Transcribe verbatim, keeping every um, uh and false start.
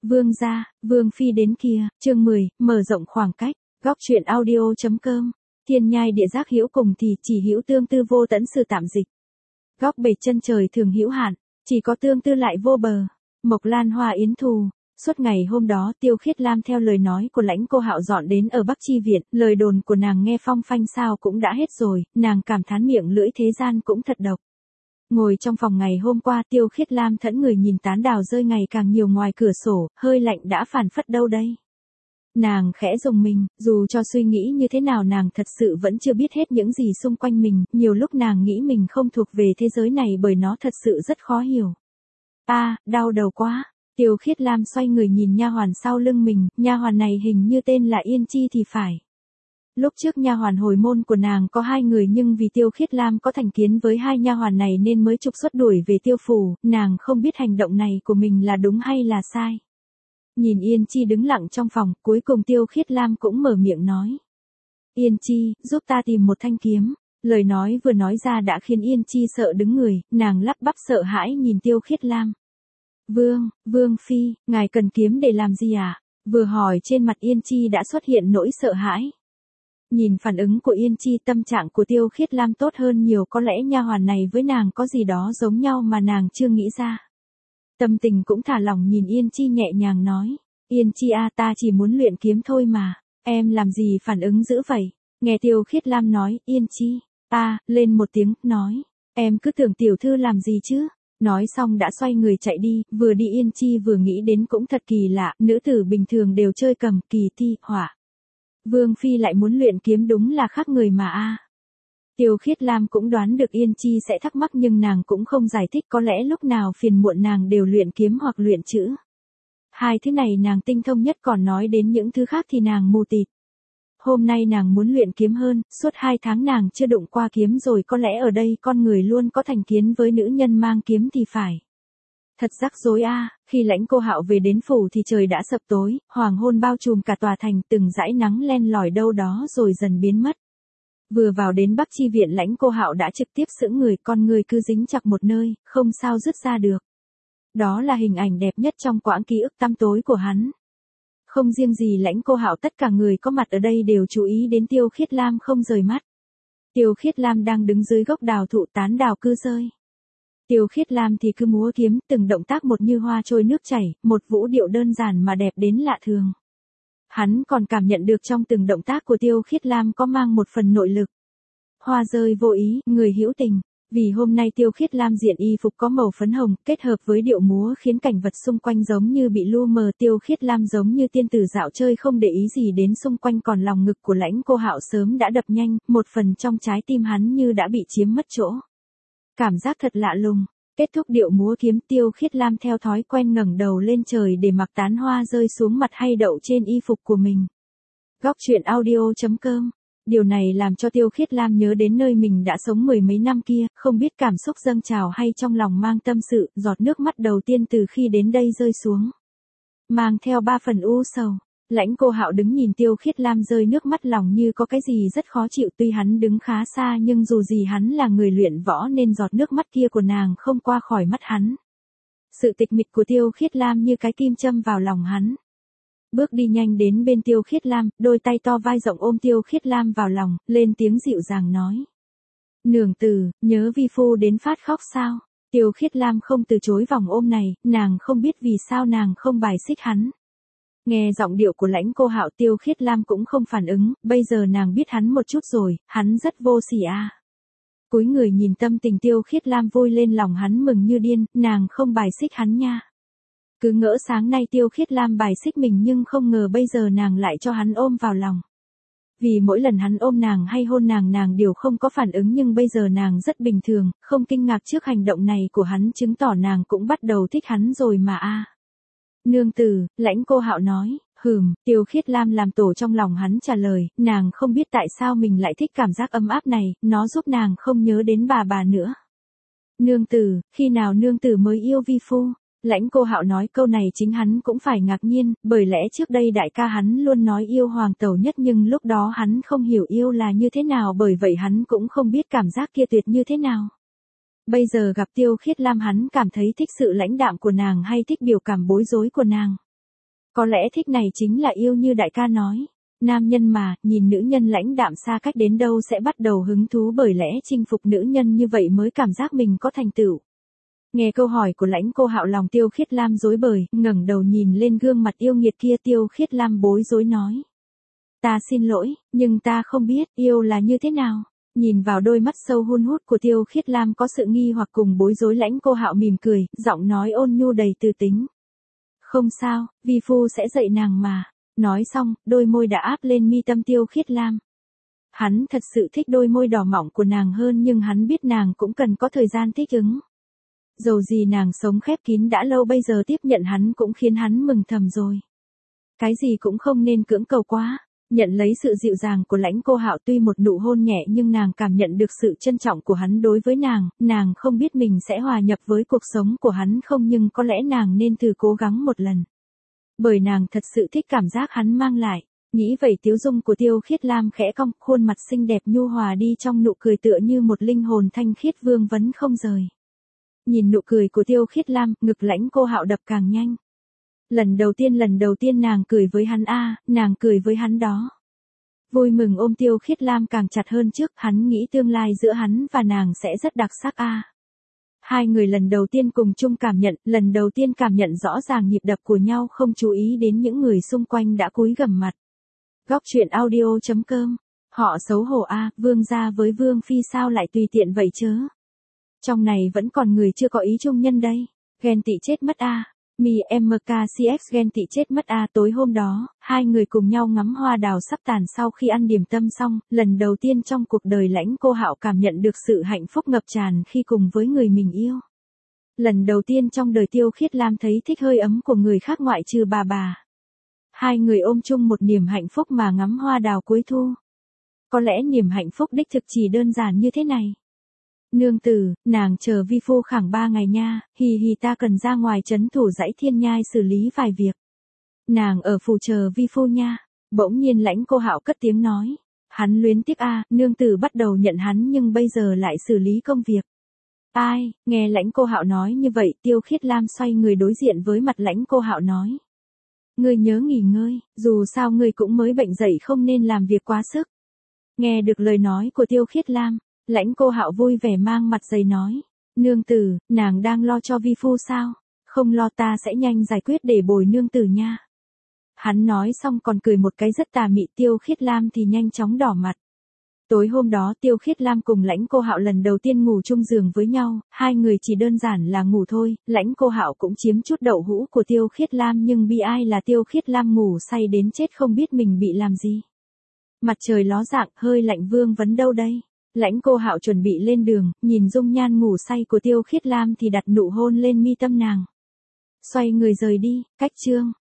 Vương gia, Vương phi đến kìa, chương mười, mở rộng khoảng cách, góc truyện audio.com, thiên nhai địa giác hữu cùng thì chỉ hữu tương tư vô tẫn sự tạm dịch. Góc bể chân trời thường hữu hạn, chỉ có tương tư lại vô bờ. Mộc Lan Hoa yến thù. Suốt ngày hôm đó Tiêu Khiết Lam theo lời nói của Lãnh Cô Hạo dọn đến ở Bắc Chi Viện, lời đồn của nàng nghe phong phanh sao cũng đã hết rồi, nàng cảm thán miệng lưỡi thế gian cũng thật độc. Ngồi trong phòng ngày hôm qua Tiêu Khiết Lam thẫn người nhìn tán đào rơi ngày càng nhiều ngoài cửa sổ, hơi lạnh đã phản phất đâu đây. Nàng khẽ rùng mình, dù cho suy nghĩ như thế nào nàng thật sự vẫn chưa biết hết những gì xung quanh mình, nhiều lúc nàng nghĩ mình không thuộc về thế giới này bởi nó thật sự rất khó hiểu. A, à, đau đầu quá. Tiêu Khiết Lam xoay người nhìn nha hoàn sau lưng mình, nha hoàn này hình như tên là Yên Chi thì phải. Lúc trước nha hoàn hồi môn của nàng có hai người nhưng vì Tiêu Khiết Lam có thành kiến với hai nha hoàn này nên mới trục xuất đuổi về Tiêu phủ, nàng không biết hành động này của mình là đúng hay là sai. Nhìn Yên Chi đứng lặng trong phòng, cuối cùng Tiêu Khiết Lam cũng mở miệng nói. Yên Chi, giúp ta tìm một thanh kiếm. Lời nói vừa nói ra đã khiến Yên Chi sợ đứng người, nàng lắp bắp sợ hãi nhìn Tiêu Khiết Lam. Vương, Vương phi, ngài cần kiếm để làm gì à? Vừa hỏi trên mặt Yên Chi đã xuất hiện nỗi sợ hãi. Nhìn phản ứng của Yên Chi tâm trạng của Tiêu Khiết Lam tốt hơn nhiều, có lẽ nha hoàn này với nàng có gì đó giống nhau mà nàng chưa nghĩ ra. Tâm tình cũng thả lỏng nhìn Yên Chi nhẹ nhàng nói. Yên Chi a, ta chỉ muốn luyện kiếm thôi mà, em làm gì phản ứng dữ vậy? Nghe Tiêu Khiết Lam nói, Yên Chi, ta, lên một tiếng, nói. Em cứ tưởng tiểu thư làm gì chứ? Nói xong đã xoay người chạy đi, vừa đi Yên Chi vừa nghĩ đến cũng thật kỳ lạ, nữ tử bình thường đều chơi cầm, kỳ thi, hỏa. Vương phi lại muốn luyện kiếm đúng là khác người mà a. Tiêu Khiết Lam cũng đoán được Yên Chi sẽ thắc mắc nhưng nàng cũng không giải thích, có lẽ lúc nào phiền muộn nàng đều luyện kiếm hoặc luyện chữ. Hai thứ này nàng tinh thông nhất, còn nói đến những thứ khác thì nàng mù tịt. Hôm nay nàng muốn luyện kiếm hơn, suốt hai tháng nàng chưa đụng qua kiếm rồi, có lẽ ở đây con người luôn có thành kiến với nữ nhân mang kiếm thì phải. Thật rắc rối a, à, khi Lãnh Cô Hạo về đến phủ thì trời đã sập tối, hoàng hôn bao trùm cả tòa thành, từng dải nắng len lỏi đâu đó rồi dần biến mất. Vừa vào đến Bắc Chi Viện Lãnh Cô Hạo đã trực tiếp sững người, con người cứ dính chặt một nơi, không sao dứt ra được. Đó là hình ảnh đẹp nhất trong quãng ký ức tăm tối của hắn. Không riêng gì Lãnh Cô Hạo, tất cả người có mặt ở đây đều chú ý đến Tiêu Khiết Lam không rời mắt. Tiêu Khiết Lam đang đứng dưới gốc đào thụ, tán đào cứ rơi. Tiêu Khiết Lam thì cứ múa kiếm, từng động tác một như hoa trôi nước chảy, một vũ điệu đơn giản mà đẹp đến lạ thường. Hắn còn cảm nhận được trong từng động tác của Tiêu Khiết Lam có mang một phần nội lực. Hoa rơi vô ý, người hữu tình. Vì hôm nay Tiêu Khiết Lam diện y phục có màu phấn hồng, kết hợp với điệu múa khiến cảnh vật xung quanh giống như bị lu mờ. Tiêu Khiết Lam giống như tiên tử dạo chơi không để ý gì đến xung quanh, còn lòng ngực của Lãnh Cô Hạo sớm đã đập nhanh, một phần trong trái tim hắn như đã bị chiếm mất chỗ. Cảm giác thật lạ lùng. Kết thúc điệu múa kiếm, Tiêu Khiết Lam theo thói quen ngẩng đầu lên trời để mặc tán hoa rơi xuống mặt hay đậu trên y phục của mình. Góc truyện audio.com. Điều này làm cho Tiêu Khiết Lam nhớ đến nơi mình đã sống mười mấy năm kia, không biết cảm xúc dâng trào hay trong lòng mang tâm sự, giọt nước mắt đầu tiên từ khi đến đây rơi xuống. Mang theo ba phần u sầu. Lãnh Cô Hạo đứng nhìn Tiêu Khiết Lam rơi nước mắt, lòng như có cái gì rất khó chịu, tuy hắn đứng khá xa nhưng dù gì hắn là người luyện võ nên giọt nước mắt kia của nàng không qua khỏi mắt hắn. Sự tịch mịch của Tiêu Khiết Lam như cái kim châm vào lòng hắn. Bước đi nhanh đến bên Tiêu Khiết Lam, đôi tay to vai rộng ôm Tiêu Khiết Lam vào lòng, lên tiếng dịu dàng nói. Nương tử, nhớ vi phu đến phát khóc sao? Tiêu Khiết Lam không từ chối vòng ôm này, nàng không biết vì sao nàng không bài xích hắn. Nghe giọng điệu của Lãnh Cô Hạo, Tiêu Khiết Lam cũng không phản ứng, bây giờ nàng biết hắn một chút rồi, hắn rất vô sỉ a. À. Cúi người nhìn tâm tình Tiêu Khiết Lam vui lên, lòng hắn mừng như điên, nàng không bài xích hắn nha. Cứ ngỡ sáng nay Tiêu Khiết Lam bài xích mình nhưng không ngờ bây giờ nàng lại cho hắn ôm vào lòng. Vì mỗi lần hắn ôm nàng hay hôn nàng nàng đều không có phản ứng, nhưng bây giờ nàng rất bình thường, không kinh ngạc trước hành động này của hắn, chứng tỏ nàng cũng bắt đầu thích hắn rồi mà a. À. Nương tử, Lãnh Cô Hạo nói. Hừm, Tiêu Khiết Lam làm tổ trong lòng hắn trả lời, nàng không biết tại sao mình lại thích cảm giác ấm áp này, nó giúp nàng không nhớ đến bà bà nữa. Nương tử, khi nào nương tử mới yêu vi phu? Lãnh Cô Hạo nói câu này chính hắn cũng phải ngạc nhiên, bởi lẽ trước đây đại ca hắn luôn nói yêu hoàng tẩu nhất nhưng lúc đó hắn không hiểu yêu là như thế nào, bởi vậy hắn cũng không biết cảm giác kia tuyệt như thế nào. Bây giờ gặp Tiêu Khiết Lam hắn cảm thấy thích sự lãnh đạm của nàng hay thích biểu cảm bối rối của nàng. Có lẽ thích này chính là yêu như đại ca nói. Nam nhân mà, nhìn nữ nhân lãnh đạm xa cách đến đâu sẽ bắt đầu hứng thú, bởi lẽ chinh phục nữ nhân như vậy mới cảm giác mình có thành tựu. Nghe câu hỏi của Lãnh Cô Hạo, lòng Tiêu Khiết Lam rối bời, ngẩng đầu nhìn lên gương mặt yêu nghiệt kia. Tiêu Khiết Lam bối rối nói. Ta xin lỗi, nhưng ta không biết yêu là như thế nào. Nhìn vào đôi mắt sâu hun hút của Tiêu Khiết Lam có sự nghi hoặc cùng bối rối. Lãnh Cô Hạo mỉm cười, giọng nói ôn nhu đầy từ tính. Không sao, vi phu sẽ dạy nàng mà. Nói xong, đôi môi đã áp lên mi tâm Tiêu Khiết Lam. Hắn thật sự thích đôi môi đỏ mọng của nàng hơn, nhưng hắn biết nàng cũng cần có thời gian thích ứng. Dầu gì nàng sống khép kín đã lâu, bây giờ tiếp nhận hắn cũng khiến hắn mừng thầm rồi. Cái gì cũng không nên cưỡng cầu quá. Nhận lấy sự dịu dàng của Lãnh Cô Hạo, tuy một nụ hôn nhẹ nhưng nàng cảm nhận được sự trân trọng của hắn đối với nàng. Nàng không biết mình sẽ hòa nhập với cuộc sống của hắn không, nhưng có lẽ nàng nên thử cố gắng một lần. Bởi nàng thật sự thích cảm giác hắn mang lại. Nghĩ vậy tiếu dung của Tiêu Khiết Lam khẽ cong, khuôn mặt xinh đẹp nhu hòa đi trong nụ cười tựa như một linh hồn thanh khiết vương vấn không rời. Nhìn nụ cười của Tiêu Khiết Lam, ngực Lãnh Cô Hạo đập càng nhanh. Lần đầu tiên lần đầu tiên nàng cười với hắn a, à, nàng cười với hắn đó. Vui mừng ôm Tiêu Khiết Lam càng chặt hơn trước, hắn nghĩ tương lai giữa hắn và nàng sẽ rất đặc sắc a. À. Hai người lần đầu tiên cùng chung cảm nhận, lần đầu tiên cảm nhận rõ ràng nhịp đập của nhau, không chú ý đến những người xung quanh đã cúi gằm mặt. Góc truyện audio chấm com. Họ xấu hổ a, à, vương gia với vương phi sao lại tùy tiện vậy chớ. Trong này vẫn còn người chưa có ý chung nhân đây. Ghen tị chết mất a. À. Mi em ca xê ích ghen tị chết mất a. À. Tối hôm đó, hai người cùng nhau ngắm hoa đào sắp tàn. Sau khi ăn điểm tâm xong, lần đầu tiên trong cuộc đời Lãnh Cô Hạo cảm nhận được sự hạnh phúc ngập tràn khi cùng với người mình yêu. Lần đầu tiên trong đời Tiêu Khiết Lam thấy thích hơi ấm của người khác ngoại trừ bà bà. Hai người ôm chung một niềm hạnh phúc mà ngắm hoa đào cuối thu. Có lẽ niềm hạnh phúc đích thực chỉ đơn giản như thế này. Nương tử, nàng chờ vi phu khoảng ba ngày nha, hì hì ta cần ra ngoài trấn thủ dãy Thiên Nhai xử lý vài việc. Nàng ở phủ chờ vi phu nha. Bỗng nhiên Lãnh Cô Hạo cất tiếng nói. Hắn luyến tiếc a, à, nương tử bắt đầu nhận hắn nhưng bây giờ lại xử lý công việc. Ai, nghe Lãnh Cô Hạo nói như vậy, Tiêu Khiết Lam xoay người đối diện với mặt Lãnh Cô Hạo nói. Ngươi nhớ nghỉ ngơi, dù sao ngươi cũng mới bệnh dậy, không nên làm việc quá sức. Nghe được lời nói của Tiêu Khiết Lam, Lãnh Cô Hạo vui vẻ mang mặt dày nói. Nương tử, nàng đang lo cho vi phu sao? Không lo, ta sẽ nhanh giải quyết để bồi nương tử nha. Hắn nói xong còn cười một cái rất tà mị. Tiêu Khiết Lam thì nhanh chóng đỏ mặt. Tối hôm đó Tiêu Khiết Lam cùng Lãnh Cô Hạo lần đầu tiên ngủ chung giường với nhau, hai người chỉ đơn giản là ngủ thôi. Lãnh Cô Hạo cũng chiếm chút đậu hũ của Tiêu Khiết Lam, nhưng bi ai là Tiêu Khiết Lam ngủ say đến chết không biết mình bị làm gì. Mặt trời ló dạng, hơi lạnh, vương vấn đâu đây? Lãnh Cô Hạo chuẩn bị lên đường, nhìn dung nhan ngủ say của Tiêu Khiết Lam thì đặt nụ hôn lên mi tâm nàng. Xoay người rời đi. Cách chương